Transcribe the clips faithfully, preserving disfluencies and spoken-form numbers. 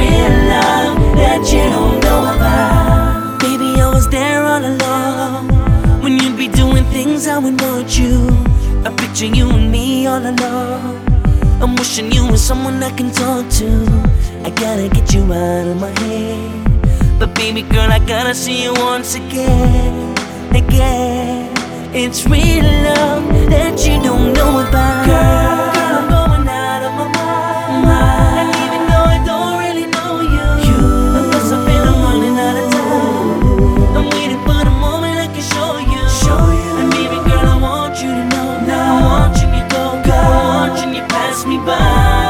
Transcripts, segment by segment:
real love that you don't know about. Baby, I was there all along when you'd be doing things I would want you. I picture you and me all alone. I'm wishing you were someone I can talk to. I gotta get you out of my head, but baby girl, I gotta see you once again, again. It's real love that you don't know about. Girl, girl, I'm going out of my mind, and even though I don't really know you, you I must have been I'm running out of time. I'm waiting for the moment I can show you, show you. And baby girl, I want you to know, now I'm watching you go, go. I'm watching you pass me by.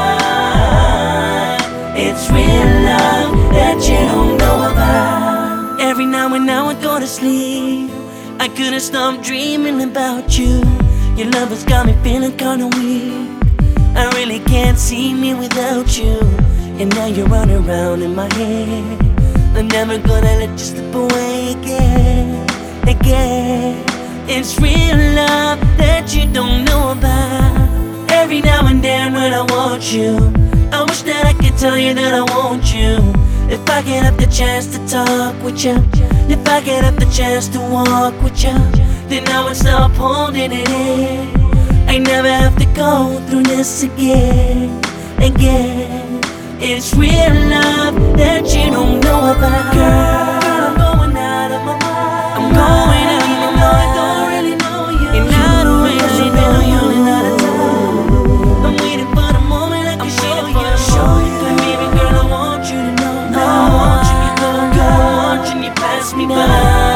It's real love that you don't know about. Every now and now I go to sleep, I couldn't stop dreaming about you. Your love has got me feeling kinda weak. I really can't see me without you. And now you're running around in my head. I'm never gonna let you slip away again, again. It's real love that you don't know about. Every now and then when I want you, I wish that I could tell you that I want you. If I get up the chance to talk with you, if I get up the chance to walk with you, then I would stop holding it in. I never have to go through this again, again. It's real love that you don't know about. Girl, I'm going out of my mind. I'm going out of my mind. I don't really know you, and I don't really know you. I'm out of time. I'm waiting for the moment I can show you, show you. And baby girl, I want you to know, now I'm watching you go, go. I'm watching you pass me by.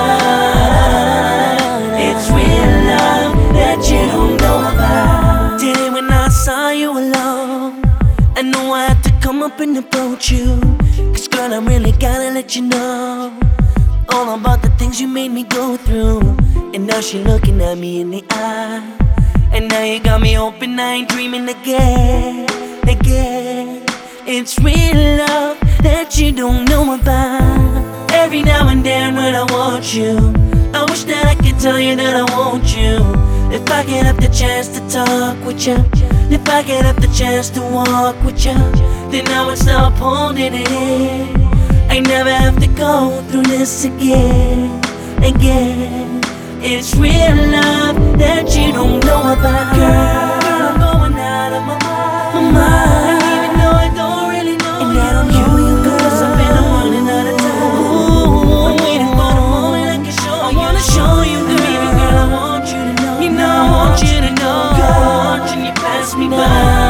It's real love that you don't know about. Today when I saw you alone, I knew I had to come up and approach you. Cause girl, I really gotta let you know all about the things you made me go through. And now she looking at me in the eye, and now you got me hoping I ain't dreaming again, again. It's real love that you don't know about. Every now and then when I want you, I wish that I could tell you that I want you. If I get up the chance to talk with you, if I get up the chance to walk with you, then I would stop holding it in. I never have to go through this again, again. It's real love that you don't know about. Girl, I'm going out of my mind, my mind. And even though I don't really know and you, I don't know you, cause I've been running out of time. Ooh, I'm waiting for the moment I can show you, I wanna show you, girl. And baby girl, I want you to know, you know I want you to know, girl, I'm watching you pass me by.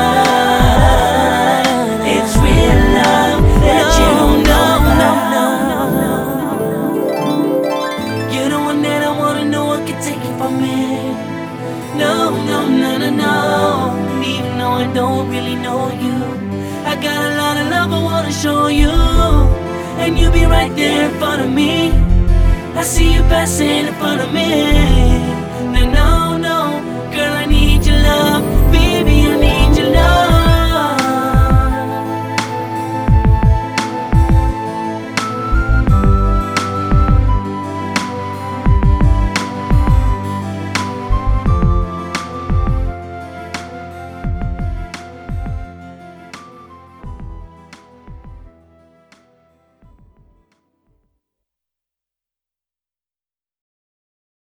It's real love that you don't know about. You're the one that I wanna know, I can take it from me. No, no, no, no, no. And even though I don't really know you, I got a lot of love I wanna show you. And you be right there in front of me. I see you passing in front of me.